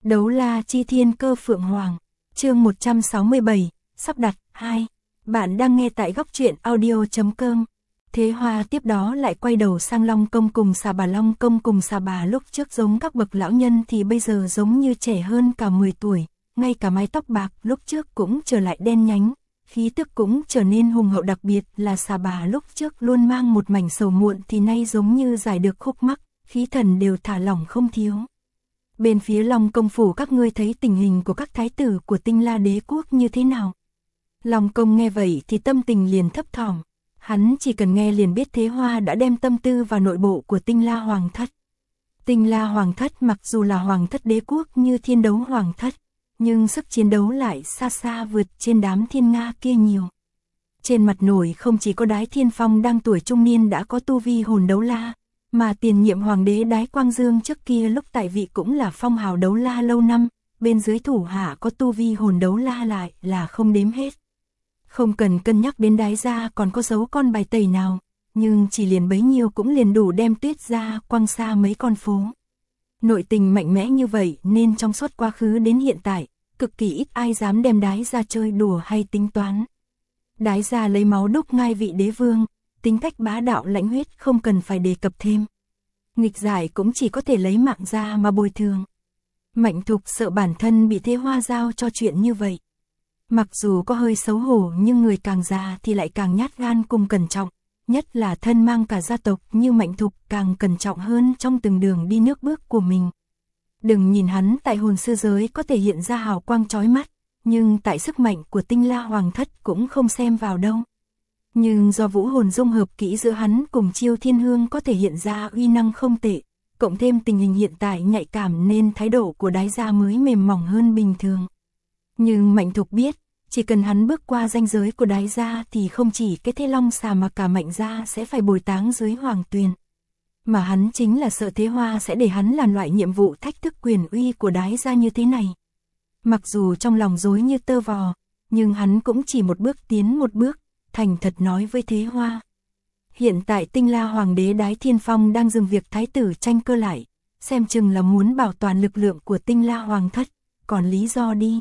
Đấu la chi thiên cơ phượng hoàng, chương 167, sắp đặt, 2. Bạn đang nghe tại góc truyện audio.com. Thế Hoa tiếp đó lại quay đầu sang Long Công cùng Xà Bà. Long Công cùng Xà Bà lúc trước giống các bậc lão nhân thì bây giờ giống như trẻ hơn cả 10 tuổi, ngay cả mái tóc bạc lúc trước cũng trở lại đen nhánh, khí tức cũng trở nên hùng hậu, đặc biệt là Xà Bà lúc trước luôn mang một mảnh sầu muộn thì nay giống như giải được khúc mắc, khí thần đều thả lỏng không thiếu. Bên phía Long Công phủ các ngươi thấy tình hình của các thái tử của Tinh La Đế quốc như thế nào? Long Công nghe vậy thì tâm tình liền thấp thỏm, hắn chỉ cần nghe liền biết Thế Hoa đã đem tâm tư vào nội bộ của Tinh La Hoàng thất. Tinh La Hoàng thất mặc dù là hoàng thất đế quốc như Thiên Đấu Hoàng thất, nhưng sức chiến đấu lại xa xa vượt trên đám thiên nga kia nhiều. Trên mặt nổi không chỉ có Đái Thiên Phong đang tuổi trung niên đã có tu vi hồn đấu la, mà tiền nhiệm hoàng đế Đái Quang Dương trước kia lúc tại vị cũng là phong hào đấu la lâu năm, bên dưới thủ hạ có tu vi hồn đấu la lại là không đếm hết. Không cần cân nhắc đến Đái gia còn có dấu con bài tẩy nào, nhưng chỉ liền bấy nhiêu cũng liền đủ đem Tuyết gia quăng xa mấy con phố. Nội tình mạnh mẽ như vậy nên trong suốt quá khứ đến hiện tại, cực kỳ ít ai dám đem Đái gia chơi đùa hay tính toán. Đái gia lấy máu đúc ngai vị đế vương, tính cách bá đạo lãnh huyết không cần phải đề cập thêm. Nghịch giải cũng chỉ có thể lấy mạng ra mà bồi thường. Mạnh Thục sợ bản thân bị Thế Hoa giao cho chuyện như vậy. Mặc dù có hơi xấu hổ nhưng người càng già thì lại càng nhát gan cùng cẩn trọng, nhất là thân mang cả gia tộc như Mạnh Thục càng cẩn trọng hơn trong từng đường đi nước bước của mình. Đừng nhìn hắn tại hồn sư giới có thể hiện ra hào quang chói mắt, nhưng tại sức mạnh của Tinh La Hoàng thất cũng không xem vào đâu. Nhưng do vũ hồn dung hợp kỹ giữa hắn cùng Chiêu Thiên Hương có thể hiện ra uy năng không tệ, cộng thêm tình hình hiện tại nhạy cảm nên thái độ của Đái gia mới mềm mỏng hơn bình thường. Nhưng Mạnh Thục biết, chỉ cần hắn bước qua ranh giới của Đái gia thì không chỉ cái Thế Long Xà mà cả Mạnh gia sẽ phải bồi táng dưới hoàng tuyền. Mà hắn chính là sợ Thế Hoa sẽ để hắn làm loại nhiệm vụ thách thức quyền uy của Đái gia như thế này. Mặc dù trong lòng rối như tơ vò, nhưng hắn cũng chỉ một bước tiến một bước, thành thật nói với Thế Hoa. Hiện tại Tinh La Hoàng đế Đái Thiên Phong đang dừng việc thái tử tranh cơ lại, xem chừng là muốn bảo toàn lực lượng của Tinh La Hoàng thất, còn lý do đi.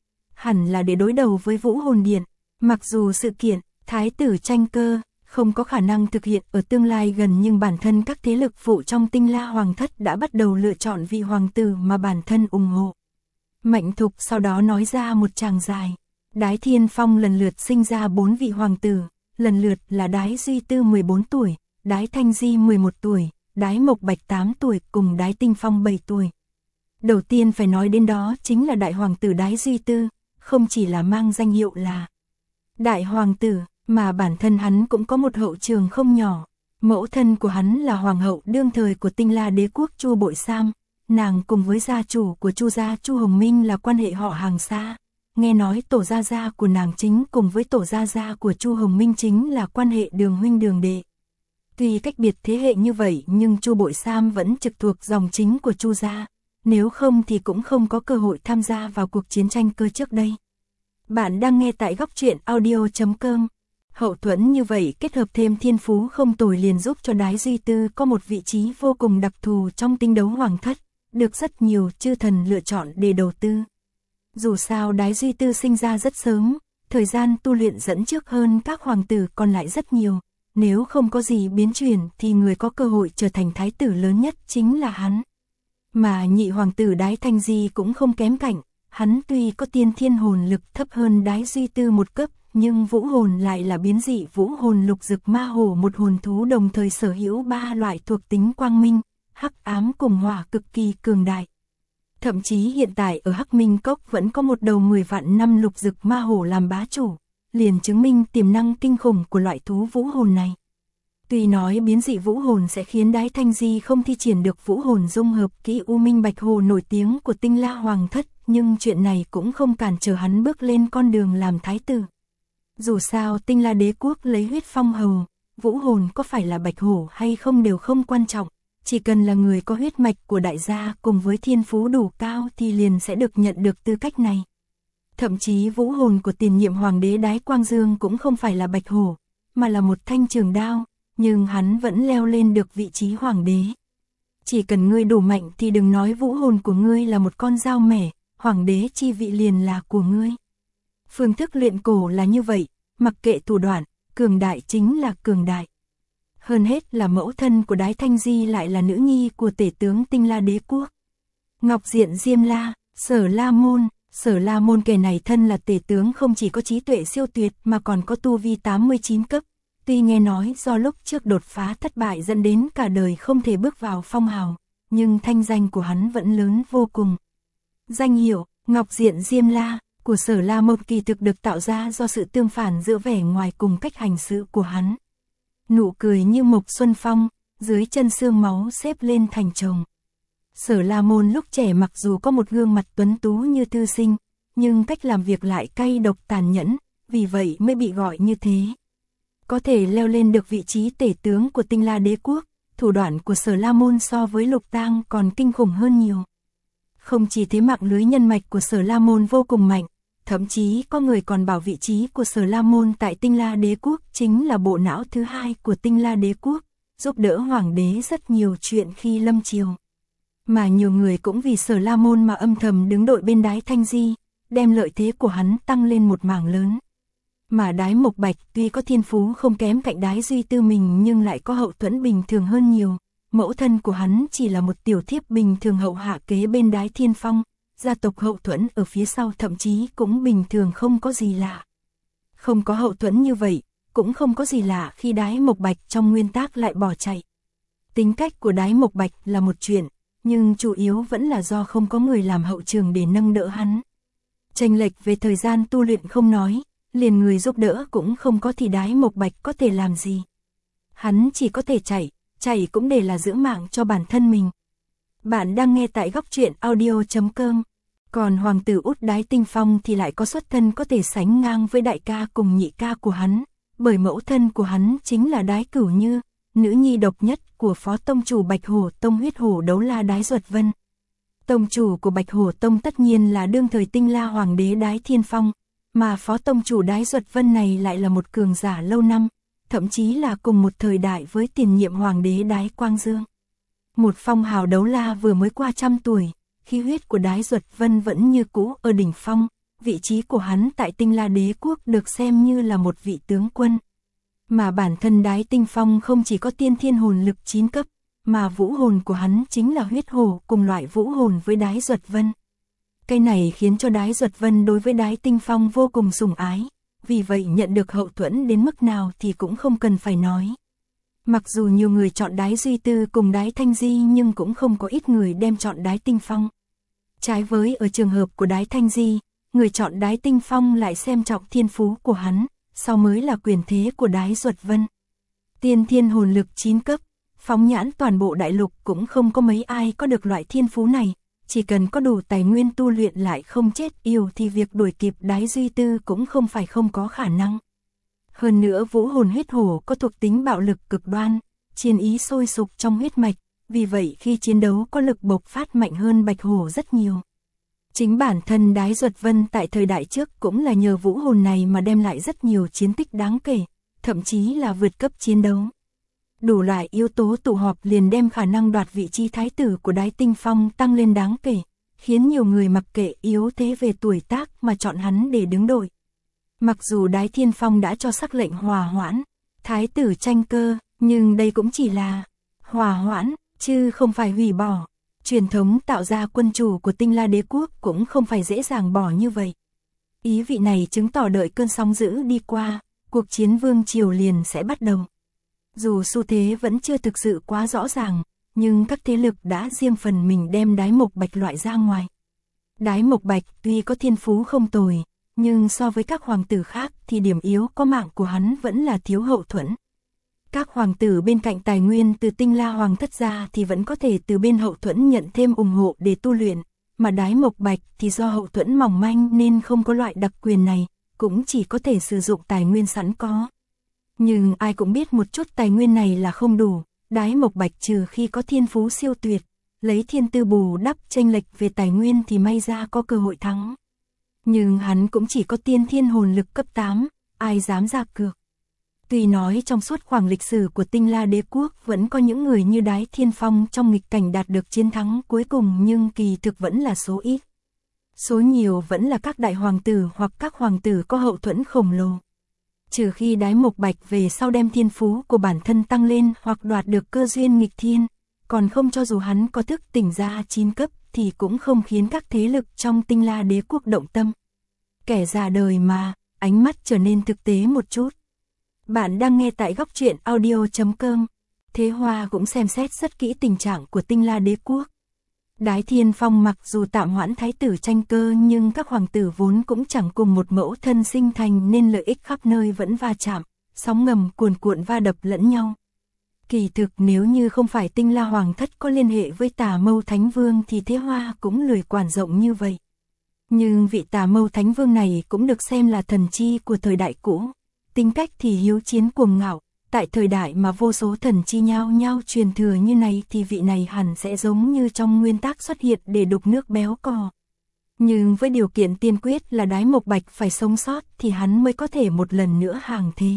Hẳn là để đối đầu với Vũ Hồn Điện, mặc dù sự kiện thái tử tranh cơ không có khả năng thực hiện ở tương lai gần nhưng bản thân các thế lực phụ trong Tinh La Hoàng thất đã bắt đầu lựa chọn vị hoàng tử mà bản thân ủng hộ. Mạnh Thục sau đó nói ra một tràng dài. Đái Thiên Phong lần lượt sinh ra 4 vị hoàng tử, lần lượt là Đái Duy Tư 14 tuổi, Đái Thanh Di 11 tuổi, Đái Mộc Bạch 8 tuổi cùng Đái Tinh Phong 7 tuổi. Đầu tiên phải nói đến đó chính là đại hoàng tử Đái Duy Tư, không chỉ là mang danh hiệu là đại hoàng tử, mà bản thân hắn cũng có một hậu trường không nhỏ. Mẫu thân của hắn là hoàng hậu đương thời của Tinh La Đế quốc Chu Bội Sam, nàng cùng với gia chủ của Chu gia Chu Hồng Minh là quan hệ họ hàng xa. Nghe nói tổ gia gia của nàng chính cùng với tổ gia gia của Chu Hồng Minh chính là quan hệ đường huynh đường đệ. Tuy cách biệt thế hệ như vậy nhưng Chu Bội Sam vẫn trực thuộc dòng chính của Chu gia, nếu không thì cũng không có cơ hội tham gia vào cuộc chiến tranh cơ trước đây. Bạn đang nghe tại góc truyện audio.com. Hậu thuẫn như vậy kết hợp thêm thiên phú không tồi liền giúp cho Đái Duy Tư có một vị trí vô cùng đặc thù trong Tinh Đấu Hoàng thất, được rất nhiều chư thần lựa chọn để đầu tư. Dù sao Đái Duy Tư sinh ra rất sớm, thời gian tu luyện dẫn trước hơn các hoàng tử còn lại rất nhiều, nếu không có gì biến chuyển thì người có cơ hội trở thành thái tử lớn nhất chính là hắn. Mà nhị hoàng tử Đái Thanh Di cũng không kém cạnh, hắn tuy có tiên thiên hồn lực thấp hơn Đái Duy Tư một cấp, nhưng vũ hồn lại là biến dị vũ hồn lục dực ma hổ, một hồn thú đồng thời sở hữu 3 loại thuộc tính quang minh, hắc ám cùng hỏa cực kỳ cường đại. Thậm chí hiện tại ở Hắc Minh Cốc vẫn có một đầu 10 vạn năm lục dực ma hổ làm bá chủ, liền chứng minh tiềm năng kinh khủng của loại thú vũ hồn này. Tuy nói biến dị vũ hồn sẽ khiến Đái Thanh Di không thi triển được vũ hồn dung hợp kỹ U Minh Bạch Hồ nổi tiếng của Tinh La Hoàng thất, nhưng chuyện này cũng không cản trở hắn bước lên con đường làm thái tử. Dù sao Tinh La Đế quốc lấy huyết phong hầu, vũ hồn có phải là bạch hổ hay không đều không quan trọng. Chỉ cần là người có huyết mạch của đại gia cùng với thiên phú đủ cao thì liền sẽ được nhận được tư cách này. Thậm chí vũ hồn của tiền nhiệm hoàng đế Đái Quang Dương cũng không phải là bạch hổ, mà là một thanh trường đao, nhưng hắn vẫn leo lên được vị trí hoàng đế. Chỉ cần ngươi đủ mạnh thì đừng nói vũ hồn của ngươi là một con dao mẻ, hoàng đế chi vị liền là của ngươi. Phương thức luyện cổ là như vậy, mặc kệ thủ đoạn, cường đại chính là cường đại. Hơn hết là mẫu thân của Đái Thanh Di lại là nữ nhi của tể tướng Tinh La Đế Quốc. Ngọc Diện Diêm La, Sở La Môn kẻ này thân là tể tướng không chỉ có trí tuệ siêu tuyệt mà còn có tu vi 89 cấp. Tuy nghe nói do lúc trước đột phá thất bại dẫn đến cả đời không thể bước vào phong hào, nhưng thanh danh của hắn vẫn lớn vô cùng. Danh hiệu Ngọc Diện Diêm La của Sở La Môn kỳ thực được tạo ra do sự tương phản giữa vẻ ngoài cùng cách hành sự của hắn. Nụ cười như mộc xuân phong, dưới chân xương máu xếp lên thành chồng. Sở La Môn lúc trẻ mặc dù có một gương mặt tuấn tú như thư sinh, nhưng cách làm việc lại cay độc tàn nhẫn, vì vậy mới bị gọi như thế. Có thể leo lên được vị trí tể tướng của Tinh La Đế Quốc, thủ đoạn của Sở La Môn so với Lục Tang còn kinh khủng hơn nhiều. Không chỉ thế, mạng lưới nhân mạch của Sở La Môn vô cùng mạnh, thậm chí có người còn bảo vị trí của Sở La Môn tại Tinh La Đế Quốc chính là bộ não thứ hai của Tinh La Đế Quốc, giúp đỡ hoàng đế rất nhiều chuyện khi lâm triều. Mà nhiều người cũng vì Sở La Môn mà âm thầm đứng đội bên Đái Thanh Di, đem lợi thế của hắn tăng lên một mảng lớn. Mà Đái Mộc Bạch tuy có thiên phú không kém cạnh Đái Duy Tư mình nhưng lại có hậu thuẫn bình thường hơn nhiều. Mẫu thân của hắn chỉ là một tiểu thiếp bình thường hậu hạ kế bên Đái Thiên Phong, gia tộc hậu thuẫn ở phía sau thậm chí cũng bình thường không có gì lạ. Không có hậu thuẫn như vậy, cũng không có gì lạ khi Đái Mộc Bạch trong nguyên tắc lại bỏ chạy. Tính cách của Đái Mộc Bạch là một chuyện, nhưng chủ yếu vẫn là do không có người làm hậu trường để nâng đỡ hắn. Chênh lệch về thời gian tu luyện không nói, liền người giúp đỡ cũng không có thì Đái Mộc Bạch có thể làm gì. Hắn chỉ có thể chạy cũng để là giữ mạng cho bản thân mình. Bạn đang nghe tại Góc Truyện Audio.com. Còn hoàng tử út Đái Tinh Phong thì lại có xuất thân có thể sánh ngang với đại ca cùng nhị ca của hắn, bởi mẫu thân của hắn chính là Đái Cửu Như, nữ nhi độc nhất của phó tông chủ Bạch Hổ Tông huyết hổ đấu la Đái Duật Vân. Tông chủ của Bạch Hổ Tông tất nhiên là đương thời Tinh La Hoàng đế Đái Thiên Phong, mà phó tông chủ Đái Duật Vân này lại là một cường giả lâu năm, thậm chí là cùng một thời đại với tiền nhiệm hoàng đế Đái Quang Dương. Một phong hào đấu la vừa mới qua 100 tuổi, khí huyết của Đái Duật Vân vẫn như cũ ở đỉnh phong, vị trí của hắn tại Tinh La Đế Quốc được xem như là một vị tướng quân. Mà bản thân Đái Tinh Phong không chỉ có tiên thiên hồn lực 9 cấp, mà vũ hồn của hắn chính là huyết hổ cùng loại vũ hồn với Đái Duật Vân. Cái này khiến cho Đái Duật Vân đối với Đái Tinh Phong vô cùng sủng ái, vì vậy nhận được hậu thuẫn đến mức nào thì cũng không cần phải nói. Mặc dù nhiều người chọn Đái Duy Tư cùng Đái Thanh Di nhưng cũng không có ít người đem chọn Đái Tinh Phong. Trái với ở trường hợp của Đái Thanh Di, người chọn Đái Tinh Phong lại xem trọng thiên phú của hắn, sau mới là quyền thế của Đái Duật Vân. Tiên thiên hồn lực 9 cấp, phóng nhãn toàn bộ đại lục cũng không có mấy ai có được loại thiên phú này, chỉ cần có đủ tài nguyên tu luyện lại không chết yêu thì việc đuổi kịp Đái Duy Tư cũng không phải không có khả năng. Hơn nữa vũ hồn huyết hổ có thuộc tính bạo lực cực đoan, chiến ý sôi sục trong huyết mạch, vì vậy khi chiến đấu có lực bộc phát mạnh hơn Bạch Hổ rất nhiều. Chính bản thân Đái Duật Vân tại thời đại trước cũng là nhờ vũ hồn này mà đem lại rất nhiều chiến tích đáng kể, thậm chí là vượt cấp chiến đấu. Đủ loại yếu tố tụ họp liền đem khả năng đoạt vị trí thái tử của Đái Tinh Phong tăng lên đáng kể, khiến nhiều người mặc kệ yếu thế về tuổi tác mà chọn hắn để đứng đội. Mặc dù Đái Thiên Phong đã cho sắc lệnh hòa hoãn, thái tử tranh cơ, nhưng đây cũng chỉ là hòa hoãn, chứ không phải hủy bỏ. Truyền thống tạo ra quân chủ của Tinh La Đế Quốc cũng không phải dễ dàng bỏ như vậy. Ý vị này chứng tỏ đợi cơn sóng dữ đi qua, cuộc chiến vương triều liền sẽ bắt đầu. Dù xu thế vẫn chưa thực sự quá rõ ràng, nhưng các thế lực đã riêng phần mình đem Đái Mộc Bạch loại ra ngoài. Đái Mộc Bạch tuy có thiên phú không tồi, nhưng so với các hoàng tử khác thì điểm yếu có mạng của hắn vẫn là thiếu hậu thuẫn. Các hoàng tử bên cạnh tài nguyên từ Tinh La Hoàng thất ra thì vẫn có thể từ bên hậu thuẫn nhận thêm ủng hộ để tu luyện, mà Đái Mộc Bạch thì do hậu thuẫn mỏng manh nên không có loại đặc quyền này, cũng chỉ có thể sử dụng tài nguyên sẵn có. Nhưng ai cũng biết một chút tài nguyên này là không đủ, Đái Mộc Bạch trừ khi có thiên phú siêu tuyệt, lấy thiên tư bù đắp chênh lệch về tài nguyên thì may ra có cơ hội thắng. Nhưng hắn cũng chỉ có tiên thiên hồn lực cấp 8, ai dám ra cược. Tuy nói trong suốt khoảng lịch sử của Tinh La Đế quốc vẫn có những người như Đái Thiên Phong trong nghịch cảnh đạt được chiến thắng cuối cùng, nhưng kỳ thực vẫn là số ít. Số nhiều vẫn là các đại hoàng tử hoặc các hoàng tử có hậu thuẫn khổng lồ. Trừ khi Đái Mộc Bạch về sau đem thiên phú của bản thân tăng lên hoặc đoạt được cơ duyên nghịch thiên, còn không cho dù hắn có thức tỉnh ra 9 cấp thì cũng không khiến các thế lực trong Tinh La Đế quốc động tâm. Kẻ già đời mà, ánh mắt trở nên thực tế một chút. Bạn đang nghe tại góc truyện audio.com. Thế Hoa cũng xem xét rất kỹ tình trạng của Tinh La Đế quốc. Đái Thiên Phong mặc dù tạm hoãn thái tử tranh cơ, nhưng các hoàng tử vốn cũng chẳng cùng một mẫu thân sinh thành nên lợi ích khắp nơi vẫn va chạm, sóng ngầm cuồn cuộn va đập lẫn nhau. Kỳ thực nếu như không phải Tinh La Hoàng thất có liên hệ với Tà Mâu Thánh Vương thì Thế Hoa cũng lười quản rộng như vậy. Nhưng vị Tà Mâu Thánh Vương này cũng được xem là thần chi của thời đại cũ. Tính cách thì hiếu chiến cuồng ngạo, tại thời đại mà vô số thần chi nhau nhau truyền thừa như này thì vị này hẳn sẽ giống như trong nguyên tắc xuất hiện để đục nước béo cò. Nhưng với điều kiện tiên quyết là Đái Mộc Bạch phải sống sót thì hắn mới có thể một lần nữa hàng thế.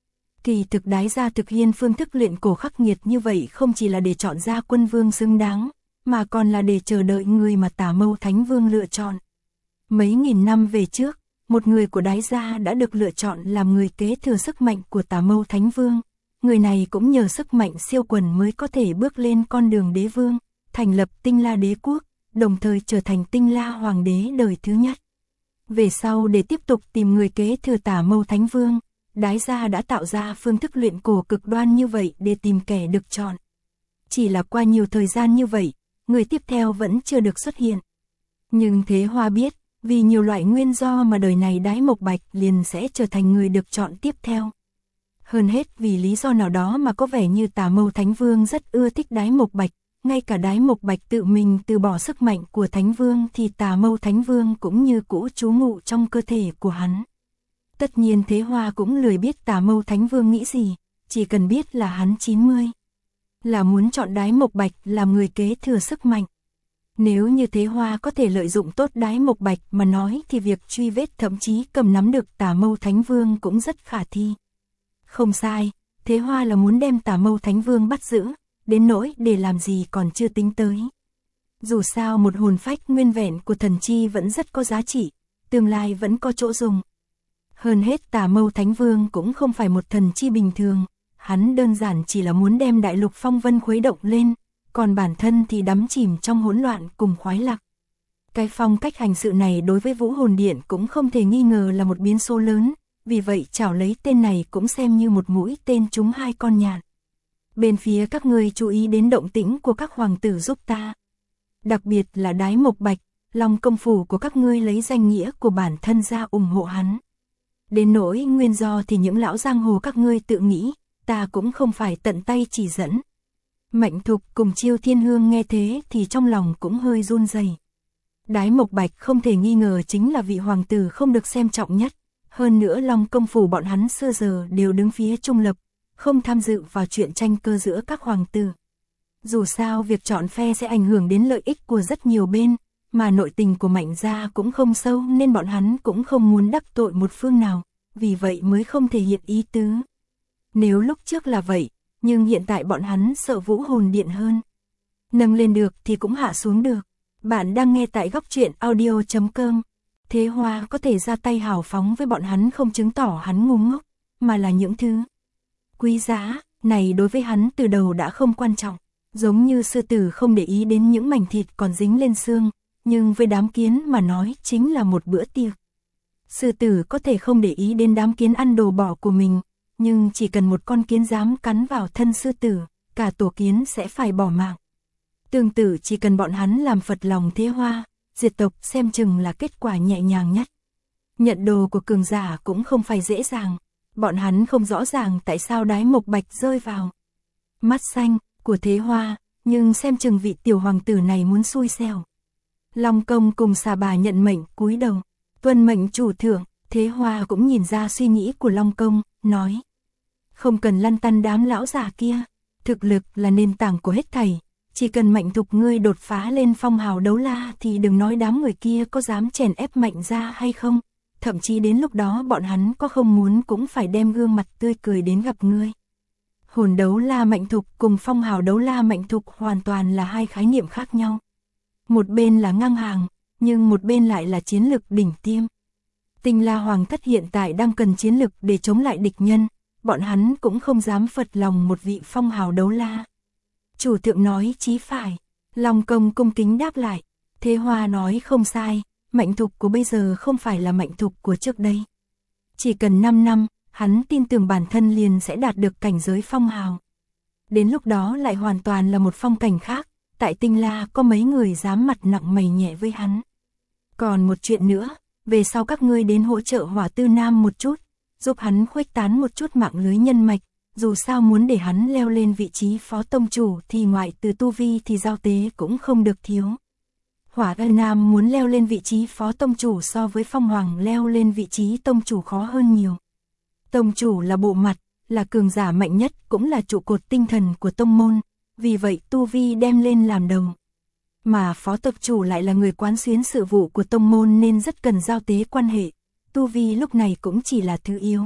Kỳ thực Đái gia thực hiện phương thức luyện cổ khắc nghiệt như vậy không chỉ là để chọn ra quân vương xứng đáng, mà còn là để chờ đợi người mà Tà Mâu Thánh Vương lựa chọn. Mấy nghìn năm về trước, một người của Đái gia đã được lựa chọn làm người kế thừa sức mạnh của Tà Mâu Thánh Vương. Người này cũng nhờ sức mạnh siêu quần mới có thể bước lên con đường đế vương, thành lập Tinh La Đế quốc, đồng thời trở thành Tinh La Hoàng đế đời thứ nhất. Về sau để tiếp tục tìm người kế thừa Tà Mâu Thánh Vương, Đái gia đã tạo ra phương thức luyện cổ cực đoan như vậy để tìm kẻ được chọn. Chỉ là qua nhiều thời gian như vậy, người tiếp theo vẫn chưa được xuất hiện. Nhưng Thế Hoa biết, vì nhiều loại nguyên do mà đời này Đái Mộc Bạch liền sẽ trở thành người được chọn tiếp theo. Hơn hết vì lý do nào đó mà có vẻ như Tà Mâu Thánh Vương rất ưa thích Đái Mộc Bạch, ngay cả Đái Mộc Bạch tự mình từ bỏ sức mạnh của Thánh Vương thì Tà Mâu Thánh Vương cũng như cũ trú ngụ trong cơ thể của hắn. Tất nhiên Thế Hoa cũng lười biết Tà Mâu Thánh Vương nghĩ gì, chỉ cần biết là hắn 90. Là muốn chọn Đái Mộc Bạch làm người kế thừa sức mạnh. Nếu như Thế Hoa có thể lợi dụng tốt Đái Mộc Bạch mà nói thì việc truy vết thậm chí cầm nắm được Tà Mâu Thánh Vương cũng rất khả thi. Không sai, Thế Hoa là muốn đem Tà Mâu Thánh Vương bắt giữ, đến nỗi để làm gì còn chưa tính tới. Dù sao một hồn phách nguyên vẹn của thần chi vẫn rất có giá trị, tương lai vẫn có chỗ dùng. Hơn hết Tà Mâu Thánh Vương cũng không phải một thần chi bình thường, hắn đơn giản chỉ là muốn đem đại lục phong vân khuấy động lên, còn bản thân thì đắm chìm trong hỗn loạn cùng khoái lạc. Cái phong cách hành sự này đối với Vũ Hồn Điện cũng không thể nghi ngờ là một biến số lớn, vì vậy chảo lấy tên này cũng xem như một mũi tên trúng hai con nhạn. Bên phía các ngươi chú ý đến động tĩnh của các hoàng tử giúp ta. Đặc biệt là Đái Mộc Bạch, lòng công phủ của các ngươi lấy danh nghĩa của bản thân ra ủng hộ hắn. Đến nỗi nguyên do thì những lão giang hồ các ngươi tự nghĩ, ta cũng không phải tận tay chỉ dẫn. Mạnh Thục cùng Chiêu Thiên Hương nghe thế thì trong lòng cũng hơi run rẩy. Đái Mộc Bạch không thể nghi ngờ chính là vị hoàng tử không được xem trọng nhất. Hơn nữa Long công phủ bọn hắn xưa giờ đều đứng phía trung lập, không tham dự vào chuyện tranh cơ giữa các hoàng tử. Dù sao việc chọn phe sẽ ảnh hưởng đến lợi ích của rất nhiều bên, mà nội tình của Mạnh gia cũng không sâu nên bọn hắn cũng không muốn đắc tội một phương nào, vì vậy mới không thể hiện ý tứ. Nếu lúc trước là vậy, nhưng hiện tại bọn hắn sợ Vũ Hồn Điện hơn. Nâng lên được thì cũng hạ xuống được. Bạn đang nghe tại góc truyện audio.com. Thế Hoa có thể ra tay hào phóng với bọn hắn không chứng tỏ hắn ngu ngốc, mà là những thứ quý giá này đối với hắn từ đầu đã không quan trọng. Giống như sư tử không để ý đến những mảnh thịt còn dính lên xương, nhưng với đám kiến mà nói chính là một bữa tiệc. Sư tử có thể không để ý đến đám kiến ăn đồ bỏ của mình, nhưng chỉ cần một con kiến dám cắn vào thân sư tử, cả tổ kiến sẽ phải bỏ mạng. Tương tự chỉ cần bọn hắn làm phật lòng Thế Hoa, diệt tộc xem chừng là kết quả nhẹ nhàng nhất. Nhận đồ của cường giả cũng không phải dễ dàng, bọn hắn không rõ ràng tại sao Đái Mộc Bạch rơi vào mắt xanh của Thế Hoa, nhưng xem chừng vị tiểu hoàng tử này muốn xui xẻo. Long Công cùng Xà Bà nhận mệnh cúi đầu, tuân mệnh chủ thượng. Thế Hoa cũng nhìn ra suy nghĩ của Long Công, nói: không cần lăn tăn đám lão già kia, thực lực là nền tảng của hết thảy, chỉ cần Mạnh Thục ngươi đột phá lên phong hào đấu la thì đừng nói đám người kia có dám chèn ép Mạnh gia hay không, thậm chí đến lúc đó bọn hắn có không muốn cũng phải đem gương mặt tươi cười đến gặp ngươi. Hồn đấu la Mạnh Thục cùng phong hào đấu la Mạnh Thục hoàn toàn là hai khái niệm khác nhau. Một bên là ngang hàng, nhưng một bên lại là chiến lực đỉnh tiêm. Tinh La Hoàng thất hiện tại đang cần chiến lực để chống lại địch nhân, bọn hắn cũng không dám phật lòng một vị phong hào đấu la. Chủ thượng nói chí phải, Long Công cung kính đáp lại, Thế Hoa nói không sai, Mạnh Thục của bây giờ không phải là Mạnh Thục của trước đây. Chỉ cần 5 năm, hắn tin tưởng bản thân liền sẽ đạt được cảnh giới phong hào. Đến lúc đó lại hoàn toàn là một phong cảnh khác, tại Tinh La có mấy người dám mặt nặng mày nhẹ với hắn. Còn một chuyện nữa, về sau các ngươi đến hỗ trợ Hỏa Tư Nam một chút, giúp hắn khuếch tán một chút mạng lưới nhân mạch, dù sao muốn để hắn leo lên vị trí phó tông chủ thì ngoại từ tu vi thì giao tế cũng không được thiếu. Hỏa Tư Nam muốn leo lên vị trí phó tông chủ so với Phong Hoàng leo lên vị trí tông chủ khó hơn nhiều. Tông chủ là bộ mặt, là cường giả mạnh nhất, cũng là trụ cột tinh thần của tông môn, vì vậy tu vi đem lên làm đầu. Mà phó tông chủ lại là người quán xuyến sự vụ của tông môn nên rất cần giao tế quan hệ, tu vi lúc này cũng chỉ là thứ yếu.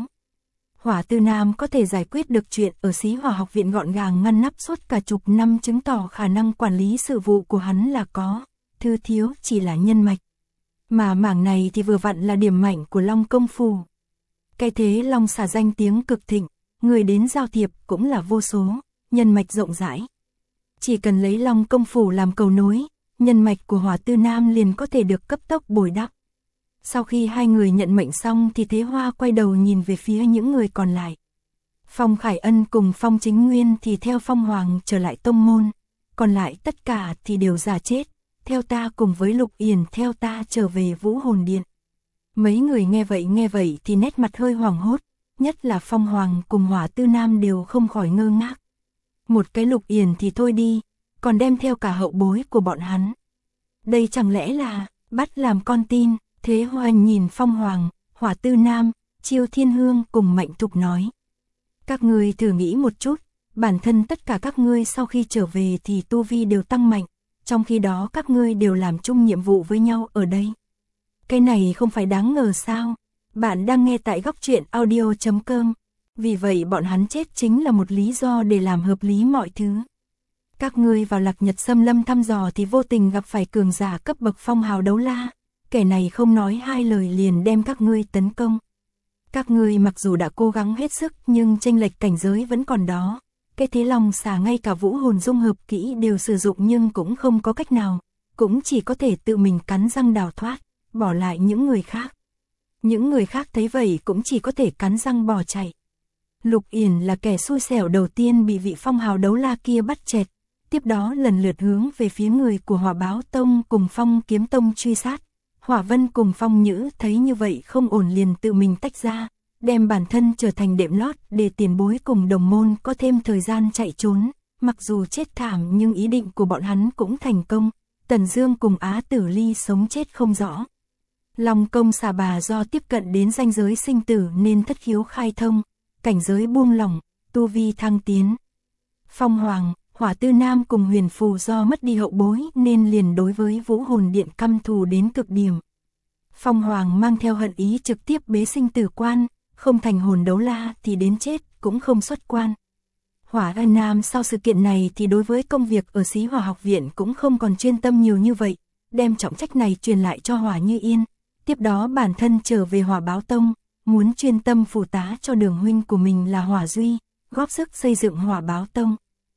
Hỏa Tư Nam có thể giải quyết được chuyện ở Xí Hỏa học viện gọn gàng ngăn nắp suốt cả chục năm, chứng tỏ khả năng quản lý sự vụ của hắn là có, thứ thiếu chỉ là nhân mạch. Mà mảng này thì vừa vặn là điểm mạnh của Long Công Phủ. Cái thế Long xả danh tiếng cực thịnh, người đến giao thiệp cũng là vô số, nhân mạch rộng rãi. Chỉ cần lấy Long Công Phủ làm cầu nối, nhân mạch của Hỏa Tư Nam liền có thể được cấp tốc bồi đắp. Sau khi hai người nhận mệnh xong thì Thế Hoa quay đầu nhìn về phía những người còn lại. Phong Khải Ân cùng Phong Chính Nguyên thì theo Phong Hoàng trở lại tông môn, còn lại tất cả thì đều già chết, theo ta cùng với Lục Yển theo ta trở về Vũ Hồn Điện. Mấy người nghe vậy thì nét mặt hơi hoảng hốt, nhất là Phong Hoàng cùng Hỏa Tư Nam đều không khỏi ngơ ngác. Một cái Lục Yển thì thôi đi, còn đem theo cả hậu bối của bọn hắn. Đây chẳng lẽ là bắt làm con tin? Thế Hoa nhìn Phong Hoàng, Hỏa Tư Nam, Chiêu Thiên Hương cùng Mạnh Thục nói. Các ngươi thử nghĩ một chút, bản thân tất cả các ngươi sau khi trở về thì tu vi đều tăng mạnh, trong khi đó các ngươi đều làm chung nhiệm vụ với nhau ở đây. Cái này không phải đáng ngờ sao? Bạn đang nghe tại góc truyện audio.com. Vì vậy bọn hắn chết chính là một lý do để làm hợp lý mọi thứ. Các ngươi vào Lạc Nhật Xâm Lâm thăm dò thì vô tình gặp phải cường giả cấp bậc phong hào đấu la. Kẻ này không nói hai lời liền đem các ngươi tấn công. Các ngươi mặc dù đã cố gắng hết sức nhưng chênh lệch cảnh giới vẫn còn đó. Cái thế Long xà ngay cả vũ hồn dung hợp kỹ đều sử dụng nhưng cũng không có cách nào. Cũng chỉ có thể tự mình cắn răng đào thoát, bỏ lại những người khác. Những người khác thấy vậy cũng chỉ có thể cắn răng bỏ chạy. Lục Yển là kẻ xui xẻo đầu tiên bị vị phong hào đấu la kia bắt chẹt. Tiếp đó lần lượt hướng về phía người của Hỏa Báo Tông cùng Phong Kiếm Tông truy sát. Hỏa Vân cùng Phong Nhữ thấy như vậy không ổn liền tự mình tách ra, đem bản thân trở thành đệm lót để tiền bối cùng đồng môn có thêm thời gian chạy trốn. Mặc dù chết thảm nhưng ý định của bọn hắn cũng thành công, Tần Dương cùng Á Tử Ly sống chết không rõ. Long Công xà bà do tiếp cận đến ranh giới sinh tử nên thất khiếu khai thông, cảnh giới buông lỏng, tu vi thăng tiến. Phong Hoàng, Hỏa Tư Nam cùng Huyền Phù do mất đi hậu bối nên liền đối với Vũ Hồn Điện căm thù đến cực điểm. Phong Hoàng mang theo hận ý trực tiếp bế sinh tử quan, không thành hồn đấu la thì đến chết cũng không xuất quan. Hỏa Tư Nam sau sự kiện này thì đối với công việc ở Xí Hỏa học viện cũng không còn chuyên tâm nhiều như vậy, đem trọng trách này truyền lại cho Hỏa Như Yên. Tiếp đó bản thân trở về Hỏa Báo Tông, muốn chuyên tâm phụ tá cho đường huynh của mình là Hỏa Duy, góp sức xây dựng Hỏa Báo Tông.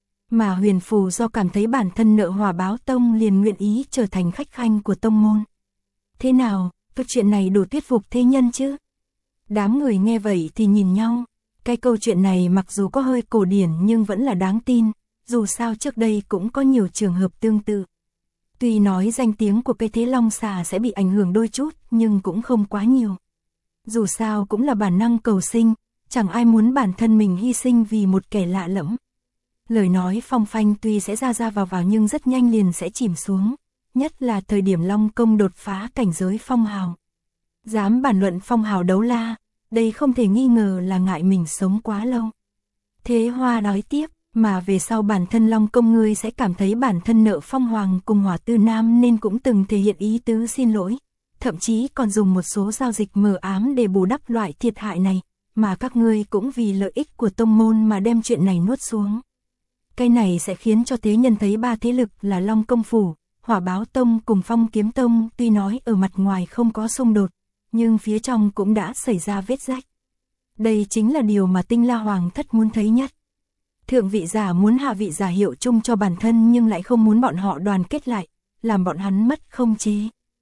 Mà Huyền Phù do cảm thấy bản thân nợ Hỏa Báo Tông liền nguyện ý trở thành khách khanh của tông môn. Thế nào, câu chuyện này đủ thuyết phục thế nhân chứ? Đám người nghe vậy thì nhìn nhau. Cái câu chuyện này mặc dù có hơi cổ điển nhưng vẫn là đáng tin, dù sao trước đây cũng có nhiều trường hợp tương tự. Tuy nói danh tiếng của cái thế Long xà sẽ bị ảnh hưởng đôi chút nhưng cũng không quá nhiều. Dù sao cũng là bản năng cầu sinh, chẳng ai muốn bản thân mình hy sinh vì một kẻ lạ lẫm. Lời nói phong phanh tuy sẽ ra vào nhưng rất nhanh liền sẽ chìm xuống, nhất là thời điểm Long Công đột phá cảnh giới phong hào. Dám bàn luận phong hào đấu la, đây không thể nghi ngờ là ngại mình sống quá lâu. Thế Hoa nói tiếp, mà về sau bản thân Long Công ngươi sẽ cảm thấy bản thân nợ Phong Hoàng cùng Hỏa Tư Nam nên cũng từng thể hiện ý tứ xin lỗi. thậm chí còn dùng một số giao dịch mờ ám để bù đắp loại thiệt hại này, mà các ngươi cũng vì lợi ích của tông môn mà đem chuyện này nuốt xuống. Cái này sẽ khiến cho thế nhân thấy ba thế lực là Long Công Phủ, Hỏa Báo Tông cùng Phong Kiếm Tông tuy nói ở mặt ngoài không có xung đột, nhưng phía trong cũng đã xảy ra vết rách. Đây chính là điều mà Tinh La Hoàng thất muốn thấy nhất. Thượng vị giả muốn hạ vị giả hiệu chung cho bản thân nhưng lại không muốn bọn họ đoàn kết lại, làm bọn hắn mất không chế.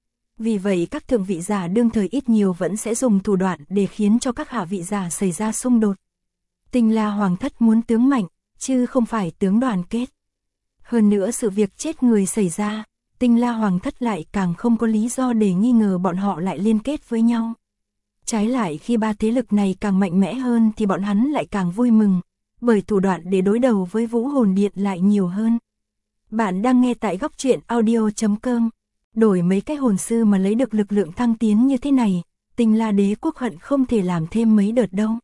Vì vậy các thượng vị giả đương thời ít nhiều vẫn sẽ dùng thủ đoạn để khiến cho các hạ vị giả xảy ra xung đột. Tinh La Hoàng thất muốn tướng mạnh, chứ không phải tướng đoàn kết. Hơn nữa sự việc chết người xảy ra, Tinh La Hoàng thất lại càng không có lý do để nghi ngờ bọn họ lại liên kết với nhau. Trái lại khi ba thế lực này càng mạnh mẽ hơn thì bọn hắn lại càng vui mừng, bởi thủ đoạn để đối đầu với Vũ Hồn Điện lại nhiều hơn. Bạn đang nghe tại góc truyện audio.com. Đổi mấy cái hồn sư mà lấy được lực lượng thăng tiến như thế này, Tinh La Đế quốc hận không thể làm thêm mấy đợt đâu.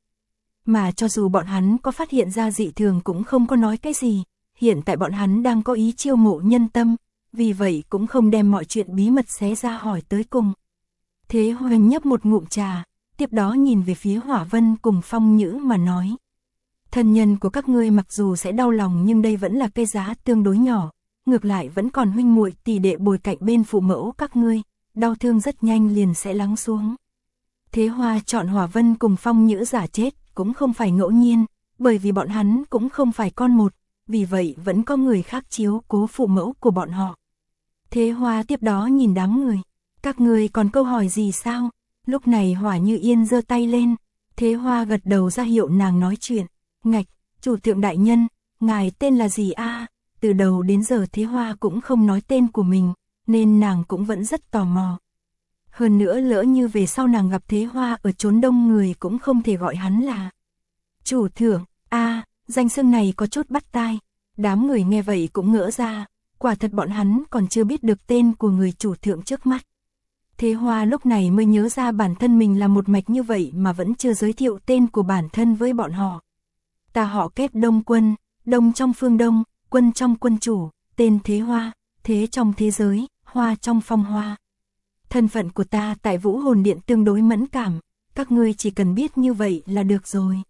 Mà cho dù bọn hắn có phát hiện ra dị thường cũng không có nói cái gì, hiện tại bọn hắn đang có ý chiêu mộ nhân tâm, vì vậy cũng không đem mọi chuyện bí mật xé ra hỏi tới cùng. Thế Hoành nhấp một ngụm trà, tiếp đó nhìn về phía Hỏa Vân cùng Phong Nhữ mà nói. Thân nhân của các ngươi mặc dù sẽ đau lòng nhưng đây vẫn là cái giá tương đối nhỏ, ngược lại vẫn còn huynh muội tỷ đệ bồi cạnh bên phụ mẫu các ngươi, đau thương rất nhanh liền sẽ lắng xuống. Thế Hoa chọn Hỏa Vân cùng Phong Nhữ giả chết cũng không phải ngẫu nhiên, bởi vì bọn hắn cũng không phải con một, vì vậy vẫn có người khác chiếu cố phụ mẫu của bọn họ. Thế Hoa tiếp đó nhìn đám người, các người còn câu hỏi gì sao? Lúc này Hỏa Như Yên giơ tay lên, Thế Hoa gật đầu ra hiệu nàng nói chuyện. Ngạch, chủ thượng đại nhân, ngài tên là gì a? Từ đầu đến giờ Thế Hoa cũng không nói tên của mình, nên nàng cũng vẫn rất tò mò. Hơn nữa lỡ như về sau nàng gặp Thế Hoa ở chốn đông người cũng không thể gọi hắn là chủ thượng. Danh xưng này có chút bắt tai. Đám người nghe vậy cũng ngỡ ra, quả thật bọn hắn còn chưa biết được tên của người chủ thượng trước mắt. Thế Hoa lúc này mới nhớ ra bản thân mình là một mạch như vậy mà vẫn chưa giới thiệu tên của bản thân với bọn họ. Ta họ Kép Đông Quân, Đông trong phương Đông, Quân trong quân chủ, tên Thế Hoa, thế trong thế giới, Hoa trong phong hoa. Thân phận của ta tại Vũ Hồn Điện tương đối mẫn cảm, các ngươi chỉ cần biết như vậy là được rồi.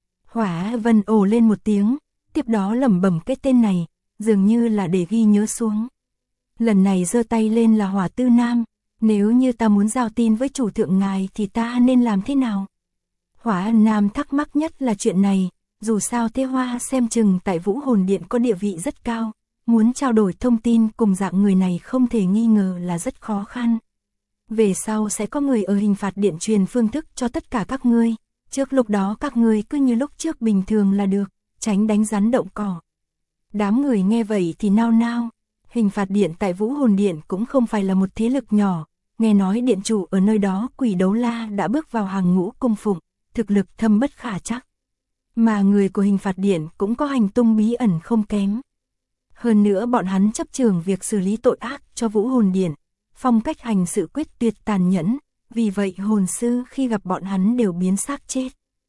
Hỏa Vân ồ lên một tiếng, tiếp đó lẩm bẩm cái tên này, dường như là để ghi nhớ xuống. Lần này giơ tay lên là Hỏa Tư Nam, nếu như ta muốn giao tin với chủ thượng ngài thì ta nên làm thế nào? Hỏa Nam thắc mắc nhất là chuyện này, dù sao Thế Hoa xem chừng tại Vũ Hồn Điện có địa vị rất cao, muốn trao đổi thông tin cùng dạng người này không thể nghi ngờ là rất khó khăn. Về sau sẽ có người ở Hình Phạt Điện truyền phương thức cho tất cả các ngươi, trước lúc đó các ngươi cứ như lúc trước bình thường là được, tránh đánh rắn động cỏ. Đám người nghe vậy thì nao nao, Hình Phạt Điện tại Vũ Hồn Điện cũng không phải là một thế lực nhỏ, nghe nói điện chủ ở nơi đó Quỷ Đấu La đã bước vào hàng ngũ cung phụng, thực lực thâm bất khả trắc. Mà người của Hình Phạt Điện cũng có hành tung bí ẩn không kém. Hơn nữa bọn hắn chấp trường việc xử lý tội ác cho Vũ Hồn Điện, phong cách hành sự quyết tuyệt tàn nhẫn, vì vậy hồn sư khi gặp bọn hắn đều biến xác chết.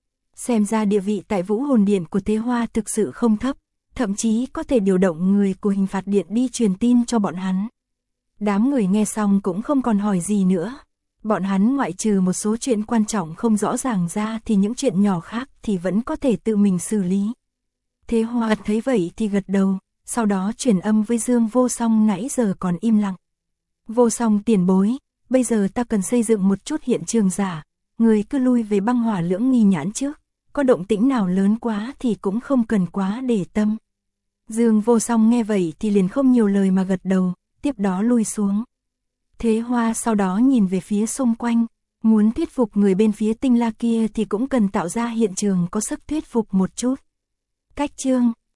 Xem ra địa vị tại Vũ Hồn Điện của Thế Hoa thực sự không thấp, thậm chí có thể điều động người của Hình Phạt Điện đi truyền tin cho bọn hắn. Đám người nghe xong cũng không còn hỏi gì nữa. Bọn hắn ngoại trừ một số chuyện quan trọng không rõ ràng ra thì những chuyện nhỏ khác thì vẫn có thể tự mình xử lý. Thế Hoa thấy vậy thì gật đầu, sau đó truyền âm với Dương Vô Song nãy giờ còn im lặng. Vô Song tiền bối, bây giờ ta cần xây dựng một chút hiện trường giả, người cứ lui về Băng Hỏa Lưỡng Nghi Nhãn trước, có động tĩnh nào lớn quá thì cũng không cần quá để tâm. Dương Vô Song nghe vậy thì liền không nhiều lời mà gật đầu, tiếp đó lui xuống. Thế Hoa sau đó nhìn về phía xung quanh, muốn thuyết phục người bên phía Tinh La kia thì cũng cần tạo ra hiện trường có sức thuyết phục một chút. Cách chương